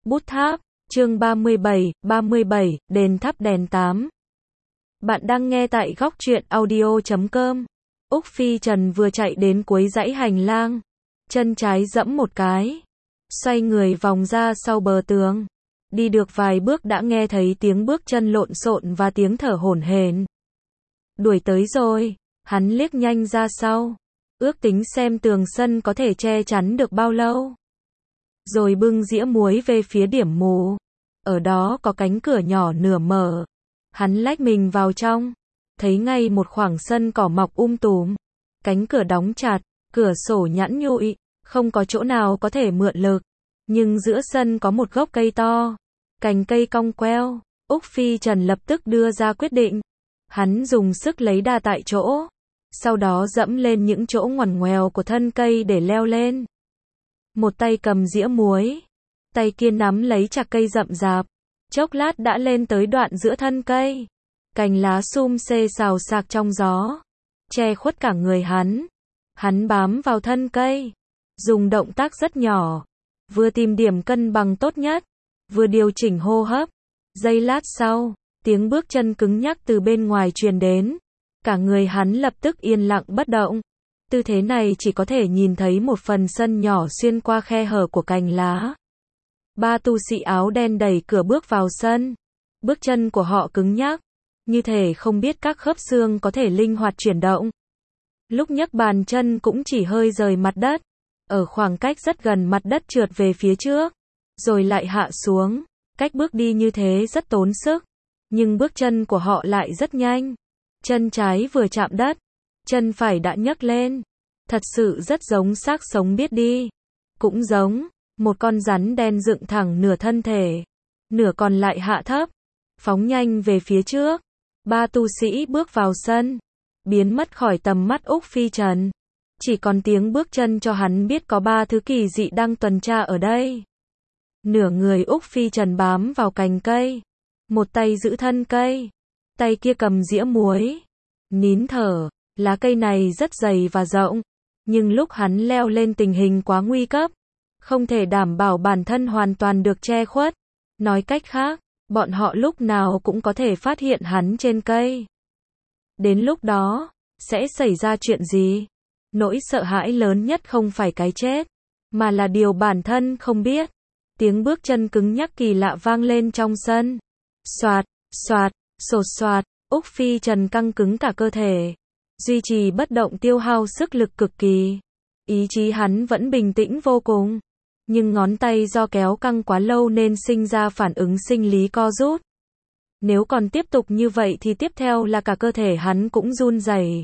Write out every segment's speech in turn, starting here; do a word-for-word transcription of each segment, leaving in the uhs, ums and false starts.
Bút tháp, chương ba mươi bảy, ba mươi bảy, đền thắp đèn tám. Bạn đang nghe tại góc truyện audio chấm com. Úc Phi Trần vừa chạy đến cuối dãy hành lang, chân trái giẫm một cái, xoay người vòng ra sau bờ tường. Đi được vài bước đã nghe thấy tiếng bước chân lộn xộn và tiếng thở hổn hển. Đuổi tới rồi, hắn liếc nhanh ra sau, ước tính xem tường sân có thể che chắn được bao lâu. Rồi bưng dĩa muối về phía điểm mù. Ở đó có cánh cửa nhỏ nửa mở. Hắn lách mình vào trong, thấy ngay một khoảng sân cỏ mọc um tùm. Cánh cửa đóng chặt, cửa sổ nhẵn nhụi, không có chỗ nào có thể mượn lực. Nhưng giữa sân có một gốc cây to, cành cây cong queo. Úc Phi Trần lập tức đưa ra quyết định. Hắn dùng sức lấy đà tại chỗ, sau đó dẫm lên những chỗ ngoằn ngoèo của thân cây để leo lên. Một tay cầm dĩa muối, tay kia nắm lấy chạc cây rậm rạp, chốc lát đã lên tới đoạn giữa thân cây. Cành lá sum xê xào xạc trong gió, che khuất cả người hắn. Hắn bám vào thân cây, dùng động tác rất nhỏ, vừa tìm điểm cân bằng tốt nhất, vừa điều chỉnh hô hấp. Giây lát sau, tiếng bước chân cứng nhắc từ bên ngoài truyền đến. Cả người hắn lập tức yên lặng bất động. Tư thế này chỉ có thể nhìn thấy một phần sân nhỏ xuyên qua khe hở của cành lá. Ba tu sĩ áo đen đẩy cửa bước vào sân. Bước chân của họ cứng nhắc, như thể không biết các khớp xương có thể linh hoạt chuyển động. Lúc nhấc bàn chân cũng chỉ hơi rời mặt đất, ở khoảng cách rất gần mặt đất trượt về phía trước, rồi lại hạ xuống. Cách bước đi như thế rất tốn sức, nhưng bước chân của họ lại rất nhanh. Chân trái vừa chạm đất, chân phải đã nhấc lên. Thật sự rất giống xác sống biết đi. Cũng giống một con rắn đen dựng thẳng nửa thân thể, nửa còn lại hạ thấp, phóng nhanh về phía trước. Ba tu sĩ bước vào sân, biến mất khỏi tầm mắt Úc Phi Trần. Chỉ còn tiếng bước chân cho hắn biết có ba thứ kỳ dị đang tuần tra ở đây. Nửa người Úc Phi Trần bám vào cành cây, một tay giữ thân cây, tay kia cầm dĩa muối, nín thở. Lá cây này rất dày và rộng, nhưng lúc hắn leo lên tình hình quá nguy cấp, không thể đảm bảo bản thân hoàn toàn được che khuất. Nói cách khác, bọn họ lúc nào cũng có thể phát hiện hắn trên cây. Đến lúc đó, sẽ xảy ra chuyện gì? Nỗi sợ hãi lớn nhất không phải cái chết, mà là điều bản thân không biết. Tiếng bước chân cứng nhắc kỳ lạ vang lên trong sân. Xoạt, xoạt, sột soạt. Úc Phi Trần căng cứng cả cơ thể, duy trì bất động tiêu hao sức lực cực kỳ. Ý chí hắn vẫn bình tĩnh vô cùng, nhưng ngón tay do kéo căng quá lâu nên sinh ra phản ứng sinh lý co rút. Nếu còn tiếp tục như vậy thì tiếp theo là cả cơ thể hắn cũng run rẩy.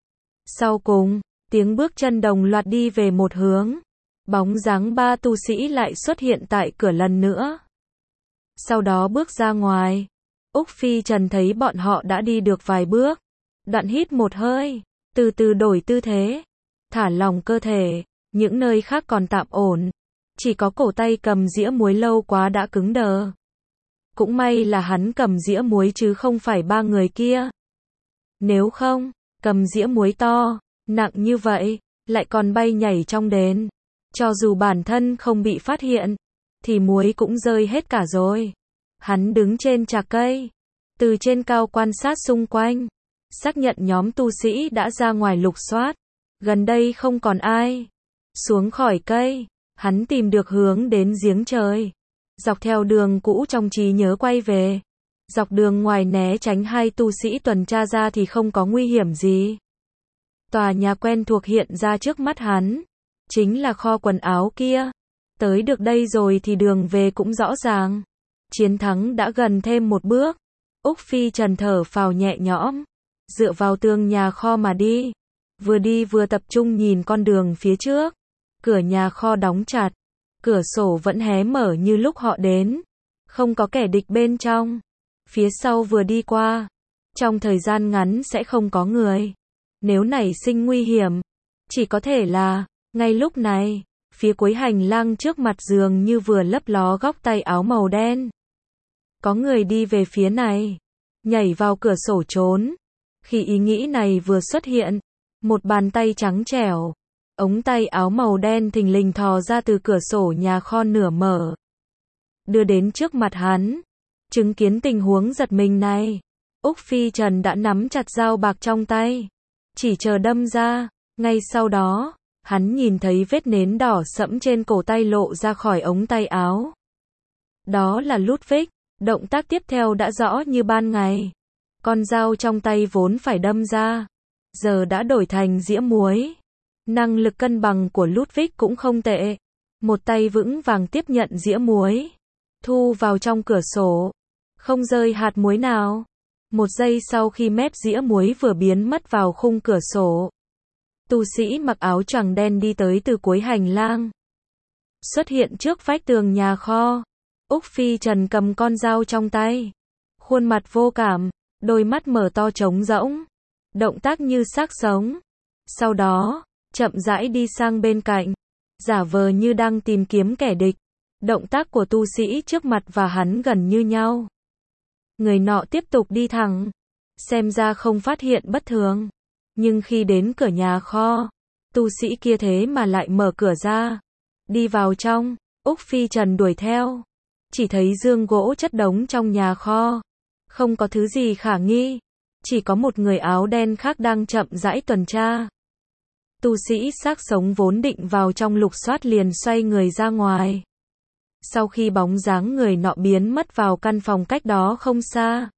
Sau cùng, tiếng bước chân đồng loạt đi về một hướng. Bóng dáng ba tu sĩ lại xuất hiện tại cửa lần nữa. Sau đó bước ra ngoài. Úc Phi Trần thấy bọn họ đã đi được vài bước, đoạn hít một hơi, từ từ đổi tư thế, thả lỏng cơ thể. Những nơi khác còn tạm ổn, chỉ có cổ tay cầm dĩa muối lâu quá đã cứng đờ. Cũng may là hắn cầm dĩa muối chứ không phải ba người kia. Nếu không, cầm dĩa muối to, nặng như vậy, lại còn bay nhảy trong đền, cho dù bản thân không bị phát hiện, thì muối cũng rơi hết cả rồi. Hắn đứng trên chạc cây, từ trên cao quan sát xung quanh, xác nhận nhóm tu sĩ đã ra ngoài lục soát, gần đây không còn ai. Xuống khỏi cây, hắn tìm được hướng đến giếng trời, dọc theo đường cũ trong trí nhớ quay về. Dọc đường ngoài né tránh hai tu sĩ tuần tra ra thì không có nguy hiểm gì. Tòa nhà quen thuộc hiện ra trước mắt hắn, chính là kho quần áo kia. Tới được đây rồi thì đường về cũng rõ ràng. Chiến thắng đã gần thêm một bước. Úc Phi Trần thở phào nhẹ nhõm, dựa vào tường nhà kho mà đi. Vừa đi vừa tập trung nhìn con đường phía trước. Cửa nhà kho đóng chặt, cửa sổ vẫn hé mở như lúc họ đến. Không có kẻ địch bên trong. Phía sau vừa đi qua, trong thời gian ngắn sẽ không có người. Nếu nảy sinh nguy hiểm, chỉ có thể là ngay lúc này. Phía cuối hành lang trước mặt dường như vừa lấp ló góc tay áo màu đen. Có người đi về phía này, nhảy vào cửa sổ trốn. Khi ý nghĩ này vừa xuất hiện, một bàn tay trắng trẻo, ống tay áo màu đen thình lình thò ra từ cửa sổ nhà kho nửa mở. đưa đến trước mặt hắn. Chứng kiến tình huống giật mình này, Úc Phi Trần đã nắm chặt dao bạc trong tay, chỉ chờ đâm ra. Ngay sau đó, hắn nhìn thấy vết nến đỏ sẫm trên cổ tay lộ ra khỏi ống tay áo. Đó là Ludwig, động tác tiếp theo đã rõ như ban ngày. Con dao trong tay vốn phải đâm ra, giờ đã đổi thành dĩa muối. Năng lực cân bằng của Ludwig cũng không tệ. Một tay vững vàng tiếp nhận dĩa muối, thu vào trong cửa sổ, không rơi hạt muối nào. Một giây sau khi mép dĩa muối vừa biến mất vào khung cửa sổ, tu sĩ mặc áo choàng đen đi tới từ cuối hành lang, xuất hiện trước vách tường nhà kho. Úc Phi Trần cầm con dao trong tay, khuôn mặt vô cảm, đôi mắt mở to trống rỗng, động tác như xác sống. Sau đó, chậm rãi đi sang bên cạnh, giả vờ như đang tìm kiếm kẻ địch. Động tác của tu sĩ trước mặt và hắn gần như nhau. Người nọ tiếp tục đi thẳng, xem ra không phát hiện bất thường. Nhưng khi đến cửa nhà kho, tu sĩ kia thế mà lại mở cửa ra, đi vào trong. Úc Phi Trần đuổi theo, chỉ thấy giường gỗ chất đống trong nhà kho, không có thứ gì khả nghi, chỉ có một người áo đen khác đang chậm rãi tuần tra. Tu sĩ xác sống vốn định vào trong lục soát liền xoay người ra ngoài. Sau khi bóng dáng người nọ biến mất vào căn phòng cách đó không xa,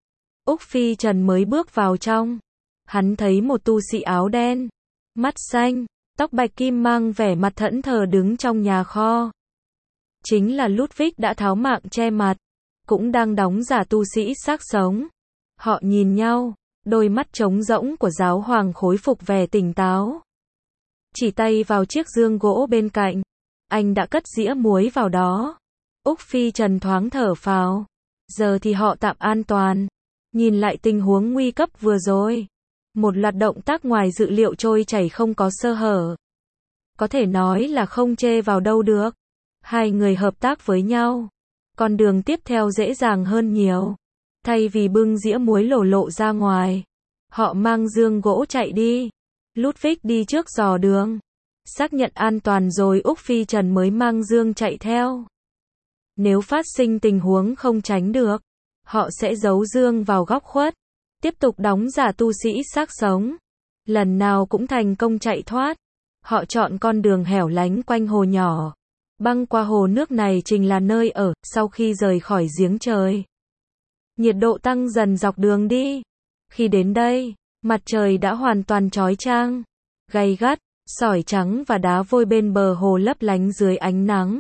Úc Phi Trần mới bước vào trong. Hắn thấy một tu sĩ áo đen, mắt xanh, tóc bạch kim mang vẻ mặt thẫn thờ đứng trong nhà kho. Chính là Ludwig đã tháo mạng che mặt, cũng đang đóng giả tu sĩ xác sống. Họ nhìn nhau, đôi mắt trống rỗng của giáo hoàng khôi phục vẻ tỉnh táo. Chỉ tay vào chiếc giường gỗ bên cạnh, anh đã cất dĩa muối vào đó. Úc Phi Trần thoáng thở phào, giờ thì họ tạm an toàn. Nhìn lại tình huống nguy cấp vừa rồi, một loạt động tác ngoài dự liệu trôi chảy không có sơ hở. Có thể nói là không chê vào đâu được. Hai người hợp tác với nhau, con đường tiếp theo dễ dàng hơn nhiều. Thay vì bưng dĩa muối lổ lộ ra ngoài, họ mang giường gỗ chạy đi. Ludwig đi trước dò đường, xác nhận an toàn rồi Úc Phi Trần mới mang giường chạy theo. Nếu phát sinh tình huống không tránh được, họ sẽ giấu giường vào góc khuất, tiếp tục đóng giả tu sĩ xác sống. Lần nào cũng thành công chạy thoát. Họ chọn con đường hẻo lánh quanh hồ nhỏ, băng qua hồ nước này chính là nơi ở. Sau khi rời khỏi giếng trời, nhiệt độ tăng dần dọc đường đi. Khi đến đây, mặt trời đã hoàn toàn chói chang, gay gắt, sỏi trắng và đá vôi bên bờ hồ lấp lánh dưới ánh nắng.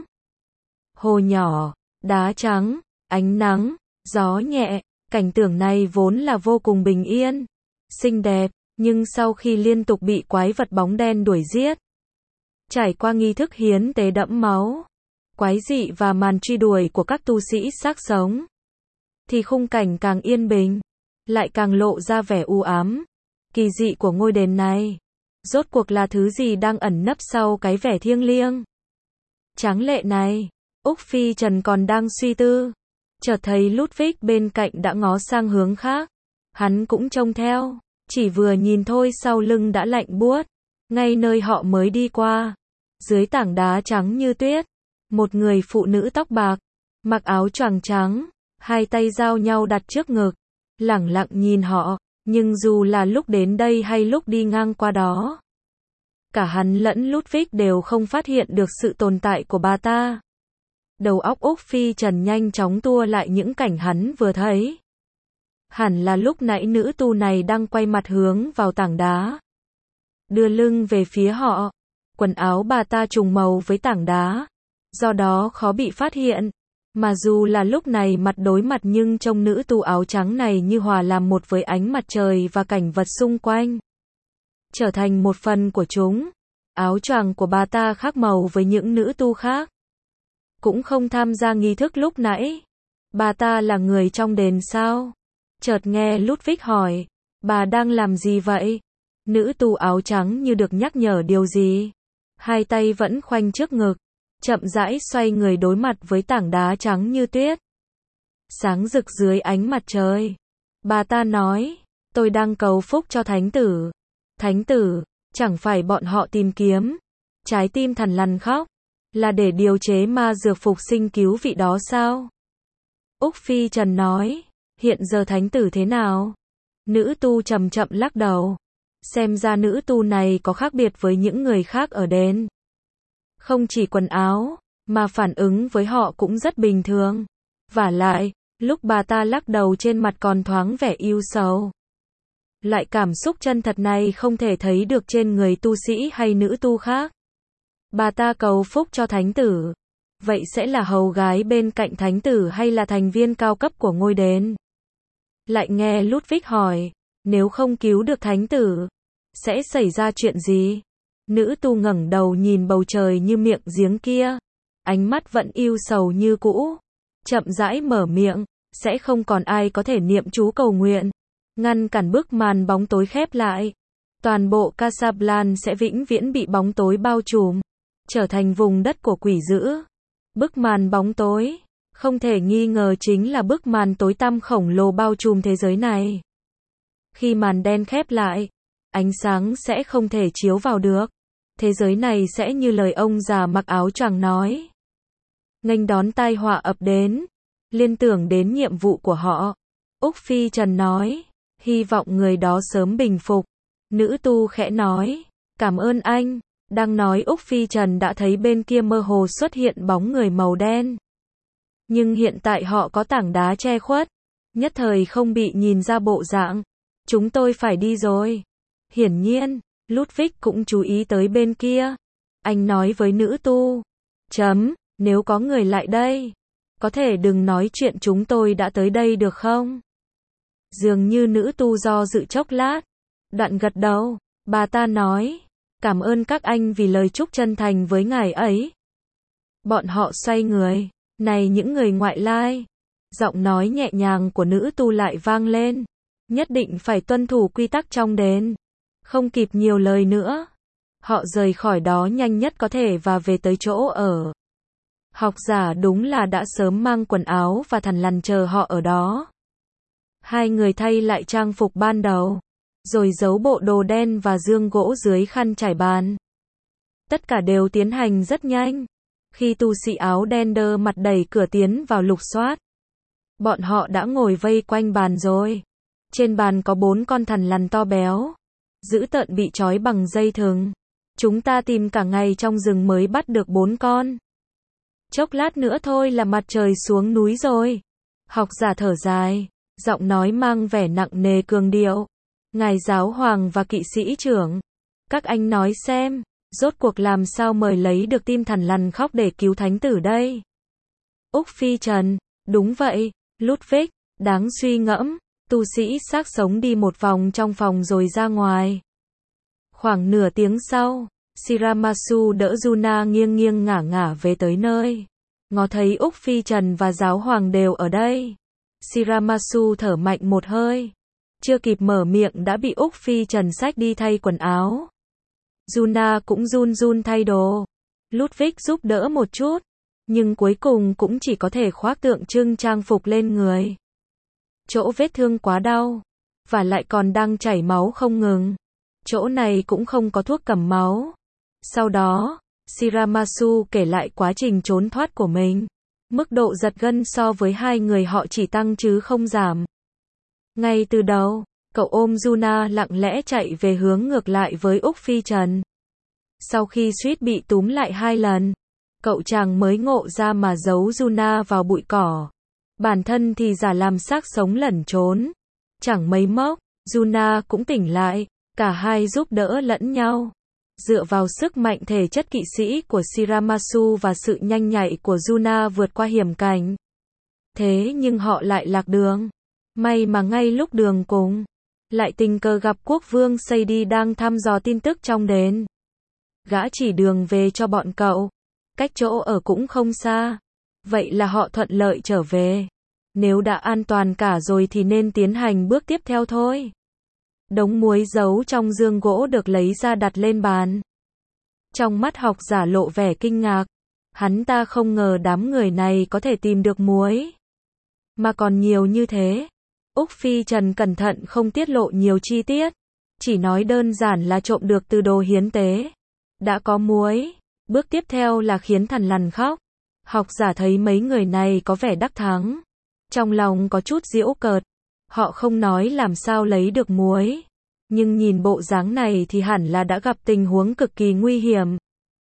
Hồ nhỏ, đá trắng, ánh nắng, gió nhẹ, cảnh tượng này vốn là vô cùng bình yên, xinh đẹp, nhưng sau khi liên tục bị quái vật bóng đen đuổi giết, trải qua nghi thức hiến tế đẫm máu, quái dị và màn truy đuổi của các tu sĩ xác sống, thì khung cảnh càng yên bình, lại càng lộ ra vẻ u ám, kỳ dị của ngôi đền này. Rốt cuộc là thứ gì đang ẩn nấp sau cái vẻ thiêng liêng tráng lệ này? Úc Phi Trần còn đang suy tư, chợt thấy Ludwig bên cạnh đã ngó sang hướng khác. Hắn cũng trông theo, chỉ vừa nhìn thôi sau lưng đã lạnh buốt. Ngay nơi họ mới đi qua, dưới tảng đá trắng như tuyết, một người phụ nữ tóc bạc, mặc áo choàng trắng, hai tay giao nhau đặt trước ngực, lẳng lặng nhìn họ. Nhưng dù là lúc đến đây hay lúc đi ngang qua đó, cả hắn lẫn Ludwig đều không phát hiện được sự tồn tại của bà ta. Đầu óc Úc Phi Trần nhanh chóng tua lại những cảnh hắn vừa thấy. Hẳn là lúc nãy nữ tu này đang quay mặt hướng vào tảng đá, đưa lưng về phía họ. Quần áo bà ta trùng màu với tảng đá, do đó khó bị phát hiện. Mà dù là lúc này mặt đối mặt nhưng trông nữ tu áo trắng này như hòa làm một với ánh mặt trời và cảnh vật xung quanh, trở thành một phần của chúng. Áo choàng của bà ta khác màu với những nữ tu khác, cũng không tham gia nghi thức lúc nãy. Bà ta là người trong đền sao? Chợt nghe Ludwig hỏi, bà đang làm gì vậy? Nữ tu áo trắng như được nhắc nhở điều gì, hai tay vẫn khoanh trước ngực, chậm rãi xoay người đối mặt với tảng đá trắng như tuyết, sáng rực dưới ánh mặt trời. Bà ta nói, tôi đang cầu phúc cho thánh tử. Thánh tử, chẳng phải bọn họ tìm kiếm? Trái tim thằn lằn khóc. Là để điều chế ma dược phục sinh cứu vị đó sao? Úc Phi Trần nói. Hiện giờ thánh tử thế nào? Nữ tu chậm chậm lắc đầu. Xem ra nữ tu này có khác biệt với những người khác ở đền. Không chỉ quần áo, mà phản ứng với họ cũng rất bình thường. Vả lại, lúc bà ta lắc đầu trên mặt còn thoáng vẻ ưu sầu. Loại cảm xúc chân thật này không thể thấy được trên người tu sĩ hay nữ tu khác. Bà ta cầu phúc cho thánh tử. Vậy sẽ là hầu gái bên cạnh thánh tử hay là thành viên cao cấp của ngôi đền? Lại nghe Ludwig hỏi, nếu không cứu được thánh tử, sẽ xảy ra chuyện gì? Nữ tu ngẩng đầu nhìn bầu trời như miệng giếng kia, ánh mắt vẫn ưu sầu như cũ, chậm rãi mở miệng, sẽ không còn ai có thể niệm chú cầu nguyện, ngăn cản bức màn bóng tối khép lại. Toàn bộ Casablanca sẽ vĩnh viễn bị bóng tối bao trùm, trở thành vùng đất của quỷ dữ. Bức màn bóng tối, không thể nghi ngờ chính là bức màn tối tăm khổng lồ bao trùm thế giới này. Khi màn đen khép lại, ánh sáng sẽ không thể chiếu vào được. Thế giới này sẽ như lời ông già mặc áo choàng nói. Nghênh đón tai họa ập đến, liên tưởng đến nhiệm vụ của họ. Úc Phi Trần nói, hy vọng người đó sớm bình phục. Nữ tu khẽ nói, cảm ơn anh. Đang nói Úc Phi Trần đã thấy bên kia mơ hồ xuất hiện bóng người màu đen. Nhưng hiện tại họ có tảng đá che khuất, nhất thời không bị nhìn ra bộ dạng. Chúng tôi phải đi rồi. Hiển nhiên, Ludwig cũng chú ý tới bên kia. Anh nói với nữ tu, chấm, nếu có người lại đây, có thể đừng nói chuyện chúng tôi đã tới đây được không? Dường như nữ tu do dự chốc lát, đoạn gật đầu, bà ta nói, cảm ơn các anh vì lời chúc chân thành với ngài ấy. Bọn họ xoay người, này những người ngoại lai. Giọng nói nhẹ nhàng của nữ tu lại vang lên, nhất định phải tuân thủ quy tắc trong đền. Không kịp nhiều lời nữa, họ rời khỏi đó nhanh nhất có thể và về tới chỗ ở. Học giả đúng là đã sớm mang quần áo và thằn lằn chờ họ ở đó. Hai người thay lại trang phục ban đầu, rồi giấu bộ đồ đen và dương gỗ dưới khăn trải bàn. Tất cả đều tiến hành rất nhanh. Khi tu sĩ áo đen đơ mặt đẩy cửa tiến vào lục soát, bọn họ đã ngồi vây quanh bàn rồi. Trên bàn có bốn con thằn lằn to béo, dữ tợn bị trói bằng dây thừng. Chúng ta tìm cả ngày trong rừng mới bắt được bốn con. Chốc lát nữa thôi là mặt trời xuống núi rồi. Học giả thở dài, giọng nói mang vẻ nặng nề cường điệu. Ngài giáo hoàng và kỵ sĩ trưởng, các anh nói xem, rốt cuộc làm sao mời lấy được tim thằn lằn khóc để cứu thánh tử đây? Úc Phi Trần, đúng vậy, Ludwig, đáng suy ngẫm. Tu sĩ xác sống đi một vòng trong phòng rồi ra ngoài. Khoảng nửa tiếng sau, Shiramasu đỡ Yuna nghiêng nghiêng ngả ngả về tới nơi. Ngó thấy Úc Phi Trần và giáo hoàng đều ở đây. Shiramasu thở mạnh một hơi. Chưa kịp mở miệng đã bị Úc Phi Trần xách đi thay quần áo. Yuna cũng run run thay đồ. Ludwig giúp đỡ một chút, nhưng cuối cùng cũng chỉ có thể khoác tượng trưng trang phục lên người. Chỗ vết thương quá đau, và lại còn đang chảy máu không ngừng. Chỗ này cũng không có thuốc cầm máu. Sau đó, Shiramasu kể lại quá trình trốn thoát của mình. Mức độ giật gân so với hai người họ chỉ tăng chứ không giảm. Ngay từ đầu, cậu ôm Yuna lặng lẽ chạy về hướng ngược lại với Úc Phi Trần. Sau khi suýt bị túm lại hai lần, cậu chàng mới ngộ ra mà giấu Yuna vào bụi cỏ. Bản thân thì giả làm xác sống lẩn trốn. Chẳng mấy mốc, Yuna cũng tỉnh lại, cả hai giúp đỡ lẫn nhau. Dựa vào sức mạnh thể chất kỵ sĩ của Shiramasu và sự nhanh nhạy của Yuna vượt qua hiểm cảnh. Thế nhưng họ lại lạc đường. May mà ngay lúc đường cùng, lại tình cờ gặp quốc vương Seidi đang thăm dò tin tức trong đền. Gã chỉ đường về cho bọn cậu, cách chỗ ở cũng không xa. Vậy là họ thuận lợi trở về. Nếu đã an toàn cả rồi thì nên tiến hành bước tiếp theo thôi. Đống muối giấu trong dương gỗ được lấy ra đặt lên bàn. Trong mắt học giả lộ vẻ kinh ngạc. Hắn ta không ngờ đám người này có thể tìm được muối. Mà còn nhiều như thế. Úc Phi Trần cẩn thận không tiết lộ nhiều chi tiết. Chỉ nói đơn giản là trộm được từ đồ hiến tế. Đã có muối. Bước tiếp theo là khiến thằn lằn khóc. Học giả thấy mấy người này có vẻ đắc thắng. Trong lòng có chút giễu cợt. Họ không nói làm sao lấy được muối. Nhưng nhìn bộ dáng này thì hẳn là đã gặp tình huống cực kỳ nguy hiểm.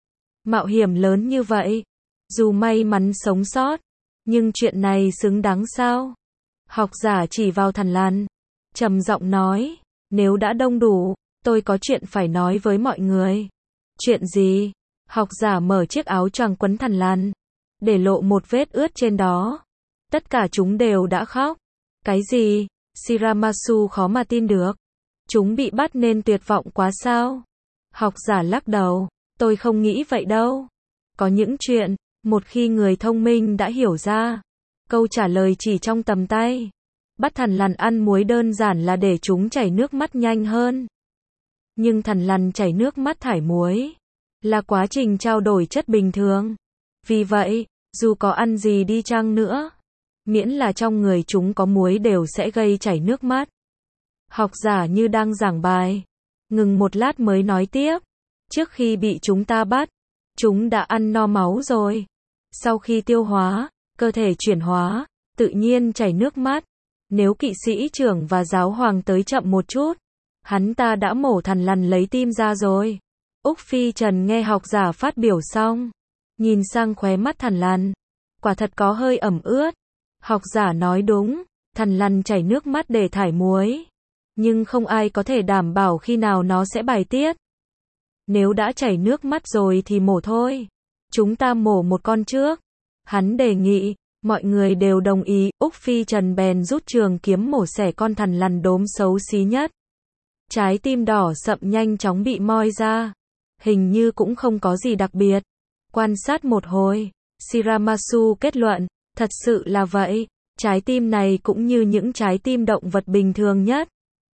Mạo hiểm lớn như vậy. Dù may mắn sống sót. Nhưng chuyện này xứng đáng sao? Học giả chỉ vào thằn lằn. Trầm giọng nói. Nếu đã đông đủ, tôi có chuyện phải nói với mọi người. Chuyện gì? Học giả mở chiếc áo choàng quấn thằn lằn. Để lộ một vết ướt trên đó. Tất cả chúng đều đã khóc. Cái gì? Shiramasu khó mà tin được. Chúng bị bắt nên tuyệt vọng quá sao? Học giả lắc đầu. Tôi không nghĩ vậy đâu. Có những chuyện, một khi người thông minh đã hiểu ra, câu trả lời chỉ trong tầm tay. Bắt thằn lằn ăn muối đơn giản là để chúng chảy nước mắt nhanh hơn. Nhưng thằn lằn chảy nước mắt thải muối là quá trình trao đổi chất bình thường. Vì vậy, dù có ăn gì đi chăng nữa, miễn là trong người chúng có muối đều sẽ gây chảy nước mắt. Học giả như đang giảng bài, ngừng một lát mới nói tiếp. Trước khi bị chúng ta bắt, chúng đã ăn no máu rồi. Sau khi tiêu hóa, cơ thể chuyển hóa, tự nhiên chảy nước mắt. Nếu kỵ sĩ trưởng và giáo hoàng tới chậm một chút, hắn ta đã mổ thằn lằn lấy tim ra rồi. Úc Phi Trần nghe học giả phát biểu xong, nhìn sang khóe mắt thằn lằn, quả thật có hơi ẩm ướt. Học giả nói đúng, thằn lằn chảy nước mắt để thải muối, nhưng không ai có thể đảm bảo khi nào nó sẽ bài tiết. Nếu đã chảy nước mắt rồi thì mổ thôi. Chúng ta mổ một con trước. Hắn đề nghị, mọi người đều đồng ý. Úc Phi Trần bèn rút trường kiếm mổ xẻ con thằn lằn đốm xấu xí nhất. Trái tim đỏ sậm nhanh chóng bị moi ra. Hình như cũng không có gì đặc biệt. Quan sát một hồi, Shiramasu kết luận, thật sự là vậy. Trái tim này cũng như những trái tim động vật bình thường nhất.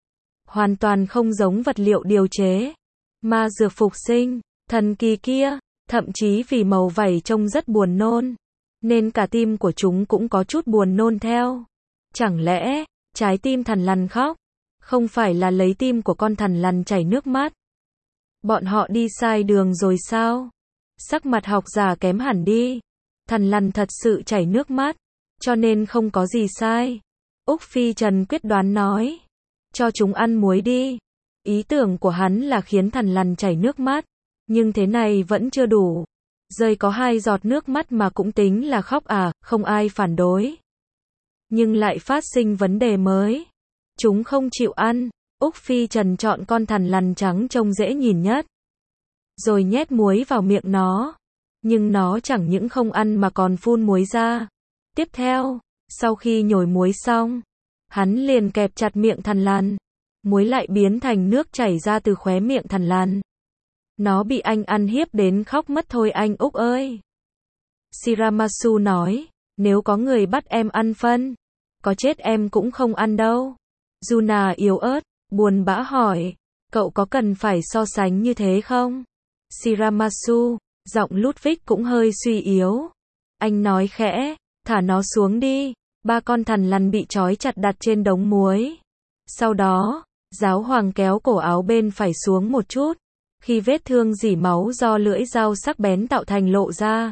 Hoàn toàn không giống vật liệu điều chế. Ma dược phục sinh, thần kỳ kia, thậm chí vì màu vảy trông rất buồn nôn, nên cả tim của chúng cũng có chút buồn nôn theo. Chẳng lẽ, trái tim thằn lằn khóc, không phải là lấy tim của con thằn lằn chảy nước mắt? Bọn họ đi sai đường rồi sao? Sắc mặt học giả kém hẳn đi. Thằn lằn thật sự chảy nước mắt, cho nên không có gì sai. Úc Phi Trần quyết đoán nói. Cho chúng ăn muối đi. Ý tưởng của hắn là khiến thằn lằn chảy nước mắt, nhưng thế này vẫn chưa đủ. Rơi có hai giọt nước mắt mà cũng tính là khóc à, không ai phản đối. Nhưng lại phát sinh vấn đề mới. Chúng không chịu ăn. Úc Phi Trần chọn con thằn lằn trắng trông dễ nhìn nhất, rồi nhét muối vào miệng nó. Nhưng nó chẳng những không ăn mà còn phun muối ra. Tiếp theo, sau khi nhồi muối xong, hắn liền kẹp chặt miệng thằn lằn. Muối lại biến thành nước chảy ra từ khóe miệng thằn lằn. Nó bị anh ăn hiếp đến khóc mất thôi anh Úc ơi. Shiramasu nói, nếu có người bắt em ăn phân, có chết em cũng không ăn đâu. Yuna yếu ớt, buồn bã hỏi, cậu có cần phải so sánh như thế không? Shiramasu, giọng Ludwig cũng hơi suy yếu. Anh nói khẽ, thả nó xuống đi. Ba con thằn lằn bị trói chặt đặt trên đống muối. Sau đó, giáo hoàng kéo cổ áo bên phải xuống một chút, khi vết thương rỉ máu do lưỡi dao sắc bén tạo thành lộ ra.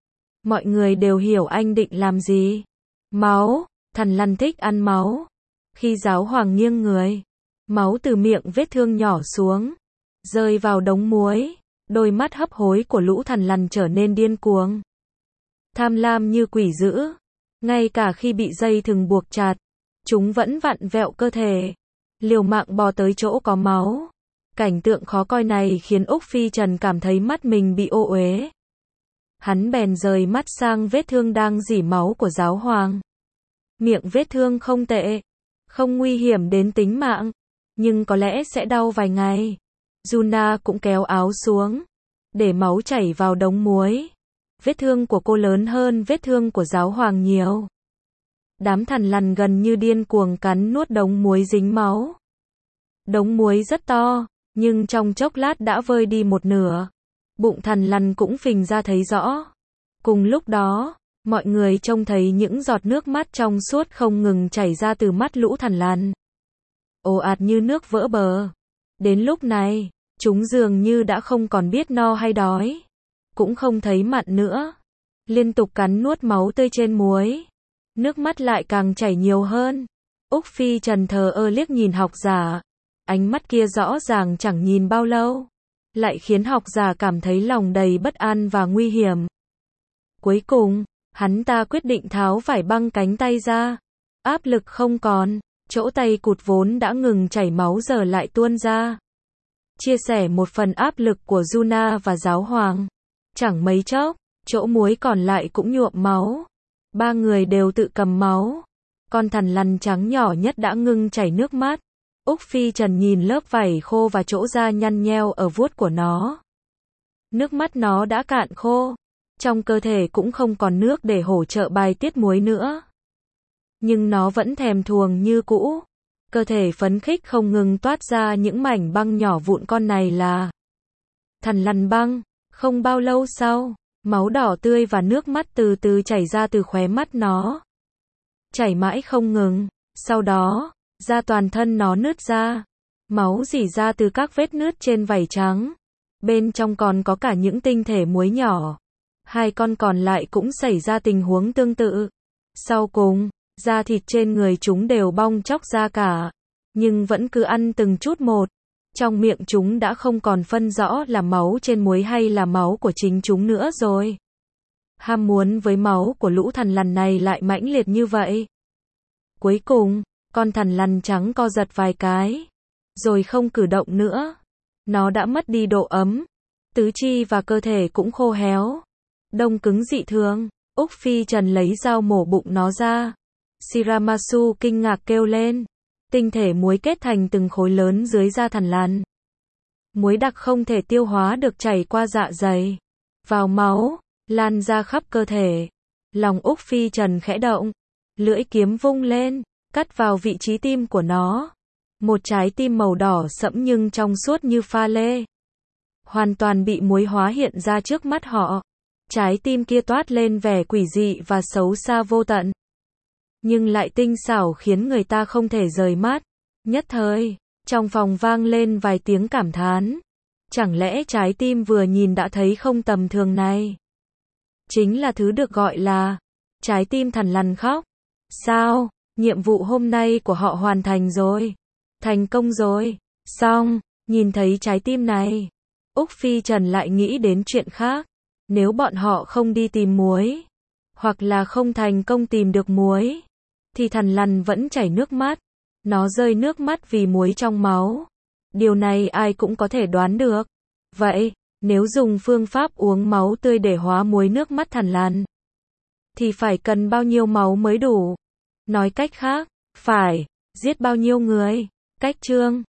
Mọi người đều hiểu anh định làm gì. Máu, thằn lằn thích ăn máu. Khi giáo hoàng nghiêng người, máu từ miệng vết thương nhỏ xuống, rơi vào đống muối. Đôi mắt hấp hối của lũ thằn lằn trở nên điên cuồng, tham lam như quỷ dữ. Ngay cả khi bị dây thừng buộc chặt, chúng vẫn vặn vẹo cơ thể, liều mạng bò tới chỗ có máu. Cảnh tượng khó coi này khiến Úc Phi Trần cảm thấy mắt mình bị ô uế. Hắn bèn rời mắt sang vết thương đang rỉ máu của giáo hoàng. Miệng vết thương không tệ, không nguy hiểm đến tính mạng, nhưng có lẽ sẽ đau vài ngày. Yuna cũng kéo áo xuống, để máu chảy vào đống muối. Vết thương của cô lớn hơn vết thương của giáo hoàng nhiều. Đám thằn lằn gần như điên cuồng cắn nuốt đống muối dính máu. Đống muối rất to, nhưng trong chốc lát đã vơi đi một nửa. Bụng thằn lằn cũng phình ra thấy rõ. Cùng lúc đó, mọi người trông thấy những giọt nước mắt trong suốt không ngừng chảy ra từ mắt lũ thằn lằn, ồ ạt như nước vỡ bờ. Đến lúc này, chúng dường như đã không còn biết no hay đói. cũng không thấy mặn nữa. Liên tục cắn nuốt máu tươi trên muối. Nước mắt lại càng chảy nhiều hơn. Úc Phi Trần thờ ơ liếc nhìn học giả. Ánh mắt kia rõ ràng chẳng nhìn bao lâu. Lại khiến học giả cảm thấy lòng đầy bất an và nguy hiểm. Cuối cùng, hắn ta quyết định tháo vải băng cánh tay ra. Áp lực không còn, chỗ tay cụt vốn đã ngừng chảy máu giờ lại tuôn ra. Chia sẻ một phần áp lực của Yuna và giáo hoàng. Chẳng mấy chốc, chỗ muối còn lại cũng nhuộm máu. Ba người đều tự cầm máu. Con thằn lằn trắng nhỏ nhất đã ngưng chảy nước mắt. Úc Phi Trần nhìn lớp vảy khô và chỗ da nhăn nheo ở vuốt của nó. Nước mắt nó đã cạn khô. Trong cơ thể cũng không còn nước để hỗ trợ bài tiết muối nữa. Nhưng nó vẫn thèm thuồng như cũ. Cơ thể phấn khích không ngừng toát ra những mảnh băng nhỏ vụn, con này là thằn lằn băng. Không bao lâu sau, máu đỏ tươi và nước mắt từ từ chảy ra từ khóe mắt nó. Chảy mãi không ngừng. Sau đó, da toàn thân nó nứt ra. Máu rỉ ra từ các vết nứt trên vảy trắng. Bên trong còn có cả những tinh thể muối nhỏ. Hai con còn lại cũng xảy ra tình huống tương tự. Sau cùng, da thịt trên người chúng đều bong tróc ra cả. Nhưng vẫn cứ ăn từng chút một. Trong miệng chúng đã không còn phân rõ là máu trên muối hay là máu của chính chúng nữa rồi. Ham muốn với máu của lũ thằn lằn này lại mãnh liệt như vậy. Cuối cùng, con thằn lằn trắng co giật vài cái. Rồi không cử động nữa. Nó đã mất đi độ ấm. Tứ chi và cơ thể cũng khô héo. Đông cứng dị thường. Úc Phi Trần lấy dao mổ bụng nó ra. Shiramasu kinh ngạc kêu lên. Tinh thể muối kết thành từng khối lớn dưới da thằn lằn. Muối đặc không thể tiêu hóa được chảy qua dạ dày. Vào máu, lan ra khắp cơ thể. Lòng Úc Phi Trần khẽ động. Lưỡi kiếm vung lên, cắt vào vị trí tim của nó. Một trái tim màu đỏ sẫm nhưng trong suốt như pha lê. Hoàn toàn bị muối hóa hiện ra trước mắt họ. Trái tim kia toát lên vẻ quỷ dị và xấu xa vô tận. Nhưng lại tinh xảo khiến người ta không thể rời mắt. Nhất thời, trong phòng vang lên vài tiếng cảm thán. Chẳng lẽ trái tim vừa nhìn đã thấy không tầm thường này? Chính là thứ được gọi là trái tim thằn lằn khóc. Sao? Nhiệm vụ hôm nay của họ hoàn thành rồi. Thành công rồi. Xong, nhìn thấy trái tim này, Úc Phi Trần lại nghĩ đến chuyện khác. Nếu bọn họ không đi tìm muối, hoặc là không thành công tìm được muối, thì thằn lằn vẫn chảy nước mắt. Nó rơi nước mắt vì muối trong máu. Điều này ai cũng có thể đoán được. Vậy, nếu dùng phương pháp uống máu tươi để hóa muối nước mắt thằn lằn, thì phải cần bao nhiêu máu mới đủ? Nói cách khác, phải giết bao nhiêu người? Cách chương